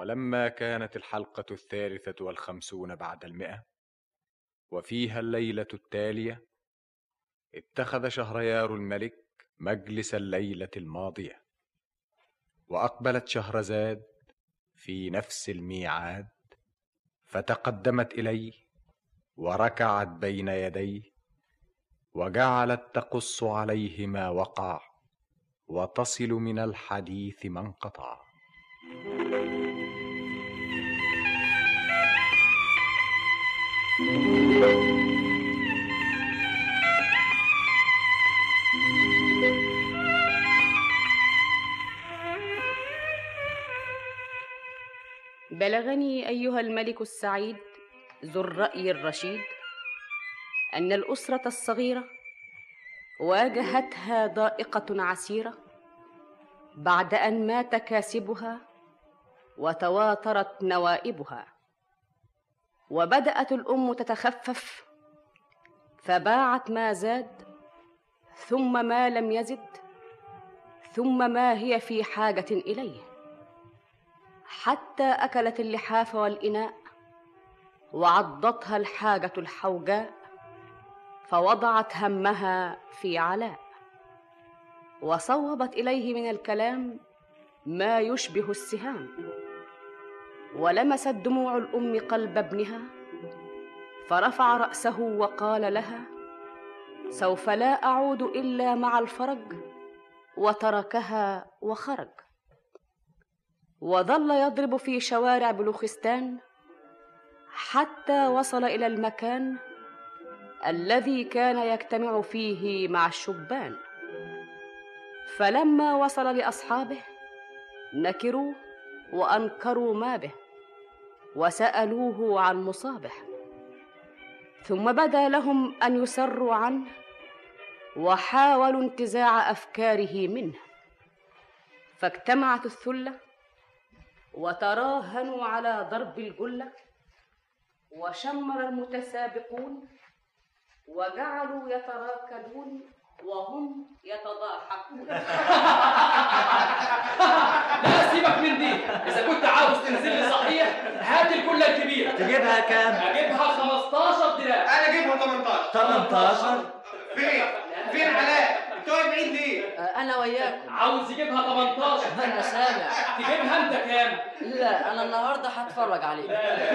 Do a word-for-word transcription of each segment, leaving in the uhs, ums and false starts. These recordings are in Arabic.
ولما كانت الحلقة الثالثة والخمسون بعد المئة وفيها الليلة التالية، اتخذ شهريار الملك مجلس الليلة الماضية، وأقبلت شهرزاد في نفس الميعاد، فتقدمت إليه وركعت بين يديه، وجعلت تقص عليه ما وقع وتصل من الحديث ما انقطع. بلغني أيها الملك السعيد ذو الرأي الرشيد أن الأسرة الصغيرة واجهتها ضائقة عسيرة بعد أن مات كاسبها وتواترت نوائبها، وبدأت الأم تتخفف فباعت ما زاد ثم ما لم يزد ثم ما هي في حاجة إليه، حتى أكلت اللحاف والإناء وعضتها الحاجة الحوجاء، فوضعت همها في علاء وصوبت إليه من الكلام ما يشبه السهام، ولمست دموع الأم قلب ابنها فرفع رأسه وقال لها: سوف لا أعود إلا مع الفرج، وتركها وخرج. وظل يضرب في شوارع بلوخستان حتى وصل إلى المكان الذي كان يجتمع فيه مع الشبان، فلما وصل لأصحابه نكروا وأنكروا ما به وسألوه عن مصابه، ثم بدا لهم أن يسروا عنه وحاولوا انتزاع أفكاره منه، فاجتمعت الثلة وتراهنوا على ضرب الجلة، وشمر المتسابقون وجعلوا يتراكدون وهم يتضاحكون. لا سيبك من دي، إذا كنت عاوز تنزل لي صحيح هات الجلة الكبيرة. تجيبها كام؟ أجيبها خمستاشر دراع. أنا أجيبها تمنتاشر. تمنتاشر؟ فين؟ فين علاء؟ بتقعد بعيد ليه؟ أنا وياكم. عاوز يجيبها تمنتاشر. أنا سامع. تجيبها أنت كام؟ لا أنا النهاردة هتفرج عليك.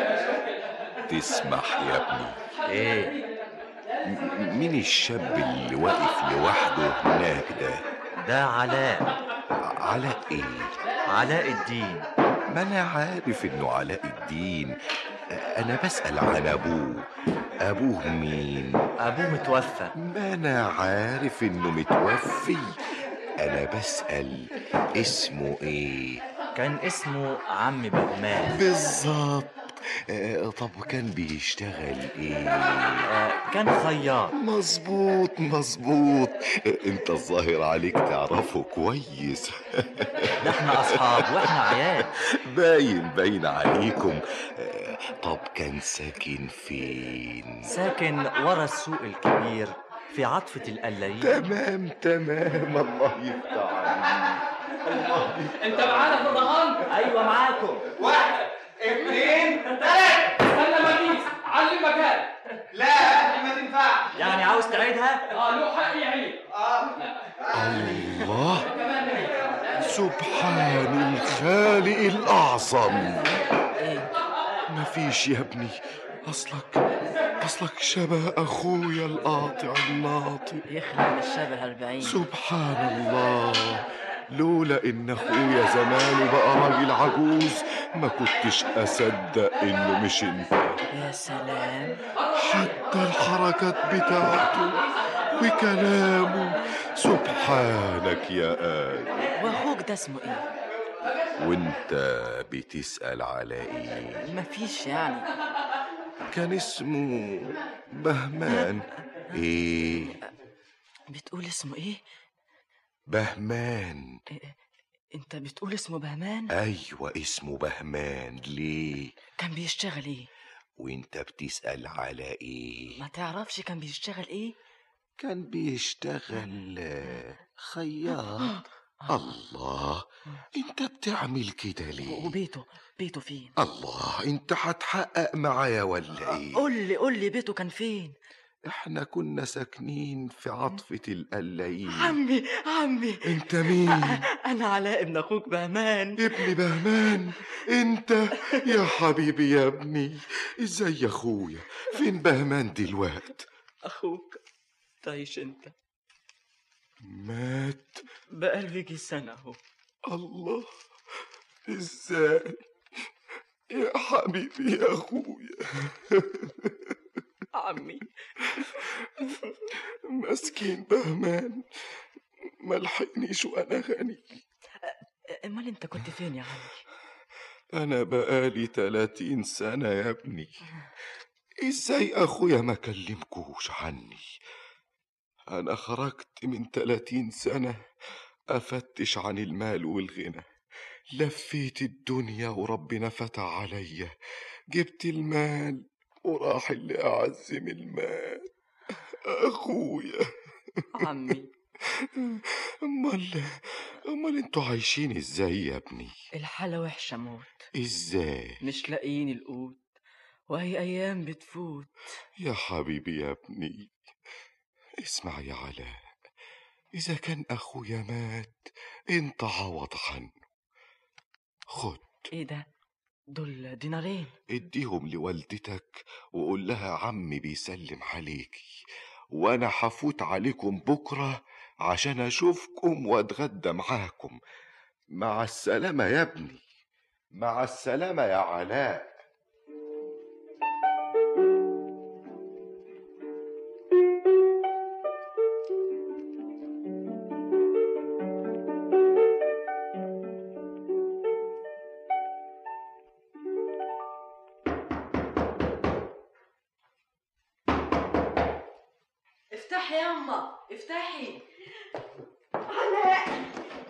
تسمح يا ابني؟ ايه؟ مين الشاب اللي واقف لوحده هناك ده؟ ده علاء. علاء ايه؟ علاء الدين. ما انا عارف انه علاء الدين، انا بسأل عن ابوه. ابوه مين؟ ابوه متوفى. ما انا عارف انه متوفي، انا بسأل اسمه ايه؟ كان اسمه عم بهمان. بالظبط. آه طب كان بيشتغل ايه؟ آه كان خياط. مظبوط مظبوط، آه انت الظاهر عليك تعرفه كويس. ده احنا اصحاب واحنا عيال. باين باين عليكم. آه طب كان ساكن فين؟ ساكن ورا السوق الكبير في عطفة القلايين. تمام تمام، الله يفتح عليك. الله يفتح. انت معانا في الرهان؟ ايوه معاكم. واحد اثنين ثلاثة. استنى ما اقيس، علم مكان. لا ما تنفعش. يعني عاوز تعيدها؟ اه له حق يعيد. اه الله، سبحان الخالق الأعظم. مفيش يا ابني، أصلك أصلك شبه أخويا القاطع الناطق. يخلق من الشبه أربعين. سبحان الله، لولا إن أخويا زمانه بقى راجل عجوز ما كنتش أصدق إنه مش أنت. يا سلام، حتى الحركات بتاعته وكلامه، سبحانك يا آدم. وأخوك ده اسمه إيه؟ وانت بتسأل على ايه؟ مفيش يعني. كان اسمه بهمان. ايه؟ بتقول اسمه إيه؟ بهمان. إيه؟ أنت بتقول اسمه بهمان؟ ايوه اسمه بهمان. ليه؟ كان بيشتغل إيه؟ وانت بتسأل على ايه؟ ما تعرفش كان بيشتغل إيه؟ كان بيشتغل خياط. الله، انت بتعمل كده ليه؟ وبيته بيته فين؟ الله، انت هتحقق معايا ولا ايه؟ قول لي قول لي بيته كان فين؟ احنا كنا ساكنين في عطفة القلايين. عمي عمي انت مين؟ انا علاء ابن اخوك بهمان. ابن بهمان؟ انت يا حبيبي يا ابني، ازاي يا اخويا؟ فين بهمان دلوقت؟ اخوك تعيش انت؟ مات؟ بقاله يجي سنة اهو. الله، ازاي يا حبيبي يا اخويا؟ عمي مسكين بهمان، ملحقنيش وانا غني. امال انت كنت فين يا عمي؟ انا بقالي تلاتين سنة يا ابني. ازاي اخويا ما كلمكوش عني؟ انا خرجت من تلاتين سنة افتش عن المال والغنى، لفيت الدنيا وربنا فتح عليا، جبت المال وراح اللي اعز من المال، اخويا. عمي امال امال انتوا عايشين ازاي يا ابني؟ الحالة وحشة موت، ازاي؟ مش لاقيين القوت وهي ايام بتفوت. يا حبيبي يا ابني، اسمع يا علاء، اذا كان اخويا مات انت عوض عنه. خد. ايه ده؟ دول دينارين. اديهم لوالدتك وقول لها عمي بيسلم عليكي، وانا حفوت عليكم بكرة عشان اشوفكم واتغدى معاكم. مع السلامة يا ابني، مع السلامة يا علاء. افتحي ياما افتحي. علاء،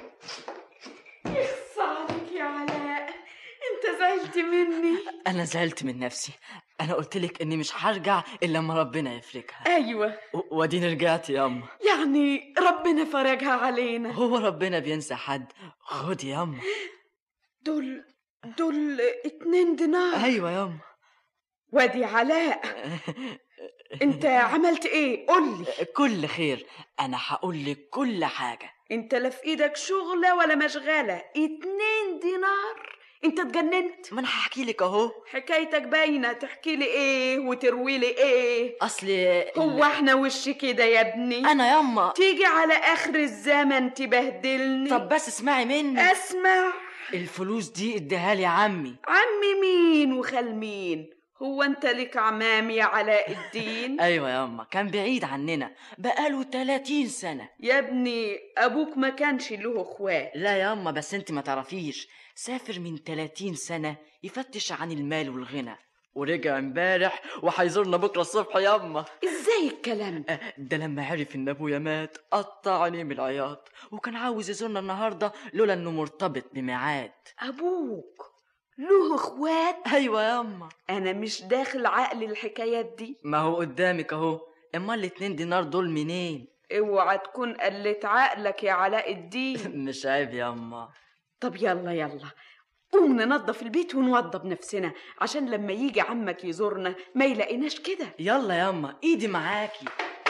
يخص عليك يا علاء، انت زعلت مني. انا زعلت من نفسي، انا قلت لك اني مش هرجع الا لما ربنا يفرجها. ايوه، و- واديني رجعت ياما. يعني ربنا فرجها علينا. هو ربنا بينسى حد؟ خدي ياما. دول دول اتنين دينار. ايوه ياما. وادي علاء، انت عملت ايه؟ قولي. كل خير، انا هقول لك كل حاجه. انت لا في ايدك شغله ولا مشغله، اتنين دينار؟ انت اتجننت؟ ما انا هحكي لك اهو. حكايتك باينه، تحكي لي ايه وتروي لي ايه؟ اصل هو احنا وش كده يا ابني؟ انا ياما تيجي على اخر الزمن تبهدلني. طب بس اسمعي مني. اسمع. الفلوس دي اديها لي عمي. عمي مين وخال مين؟ هو انت لك عمام يا علاء الدين؟ ايوه ياما، كان بعيد عننا بقاله تلاتين سنة. يا ابني ابوك ما كانش له اخوات. لا ياما، بس انت ما تعرفيش، سافر من تلاتين سنة يفتش عن المال والغنى، ورجع امبارح وهيزورنا بكره الصبح ياما. ازاي الكلام ده؟ ده لما عرف ان ابويا مات قطع عينيه من العياط، وكان عاوز يزورنا النهارده لولا انه مرتبط بميعاد. ابوك له اخوات؟ ايوه ياما. انا مش داخل عقلي الحكايات دي. ما هو قدامك اهو. امال الاتنين دينار دول منين؟ اوعى تكون قلت عقلك يا علاء الدين. مش عيب ياما. طب يلا يلا قوم ننظف البيت ونوضب نفسنا عشان لما يجي عمك يزورنا ما يلاقيناش كده. يلا ياما، ايدي معاكي.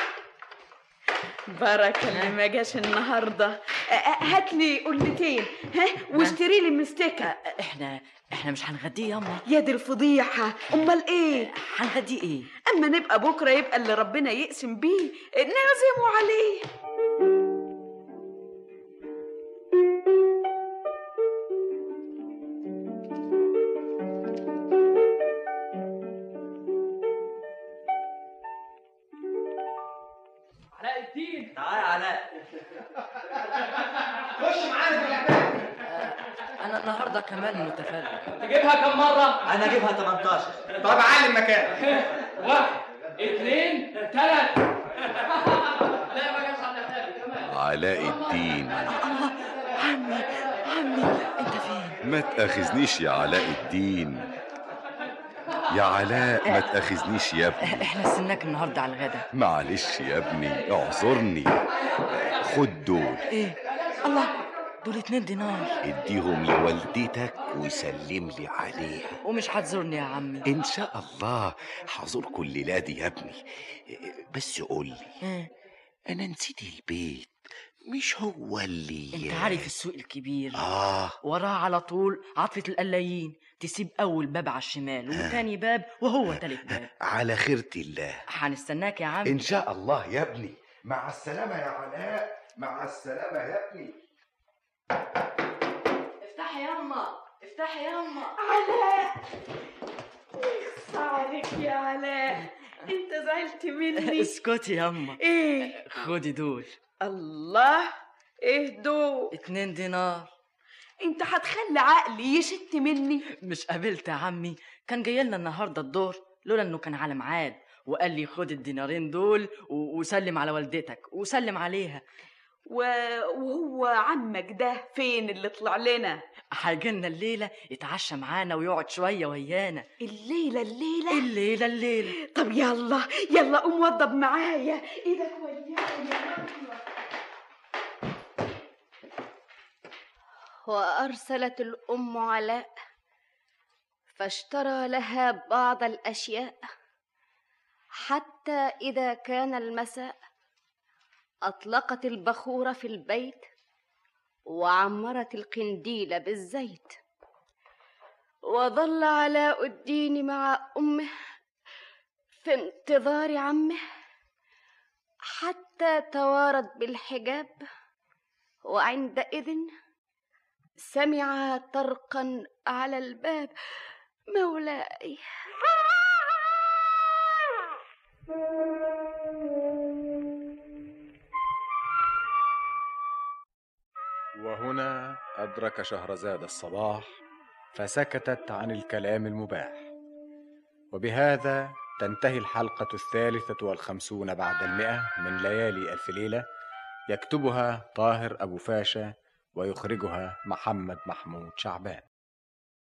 بركة اللي ما جاش النهارده. هات لي قلتين ها واشتري لي مستكه. احنا احنا مش هنغديه ياما. يا دي الفضيحه، امال ايه؟ هنغديه ايه؟ اما نبقى بكره يبقى اللي ربنا يقسم بيه نعزمه عليه. علاء الدين، تعال يا علاء. خش معانا في اللعبة. انا النهارده كمان متفرج. تجيبها كم مرة؟ انا اجيبها تمنتاشر. طب علم مكانك. واحد اثنين ثلاث. لا ما جاش على الثالث كمان. علاء الدين. عمي عمي انت فين؟ ما تأخذنيش يا علاء الدين، يا علاء ما تأخذنيش يا ابني. احنا استناك النهارده على الغدا. معلش يا ابني اعذرني. خد دول. ايه؟ الله، دول اتنين دينار. اديهم لوالدتك وسلم لي عليها. ومش هتزورني يا عمي؟ ان شاء الله هزور كل ليلة يا ابني. بس قول لي، إيه؟ انا نسيت البيت، مش هو اللي انت عارف السوق الكبير؟ اه وراه على طول عطفة القلايين، تسيب اول باب على الشمال وتاني باب وهو تالت باب. على خيرة الله. هنستناك يا عم. ان شاء الله يا ابني. مع السلامة يا علاء. مع السلامة يا ابني. افتحي ياما، افتحي ياما. علاء، يخص عليك يا علاء، انت زعلت مني. اسكتي ياما. ايه؟ خدي دول. الله، ايه دول؟ اتنين دينار. انت هتخلي عقلي يشت مني؟ مش قابلت يا عمي؟ كان جاي لنا النهارده الظهر، لولا انه كان على ميعاد، وقال لي خد الدينارين دول و- وسلم على والدتك وسلم عليها. و... وهو عمك ده فين اللي طلع لنا؟ هيجيلنا الليله يتعشى معانا ويقعد شويه ويانا. الليله الليله الليله الليله. طب يلا يلا قوم وضب معايا ايدك ويايا. وأرسلت الأم علاء فاشترى لها بعض الأشياء، حتى إذا كان المساء أطلقت البخور في البيت وعمرت القنديل بالزيت. وظل علاء الدين مع أمه في انتظار عمه حتى توارت بالحجاب، وعندئذ سمع طرقا على الباب. مولاي. وهنا أدرك شهرزاد الصباح فسكتت عن الكلام المباح. وبهذا تنتهي الحلقة الثالثة والخمسون بعد المئة من ليالي ألف ليلة، يكتبها طاهر أبو فاشا ويخرجها محمد محمود شعبان.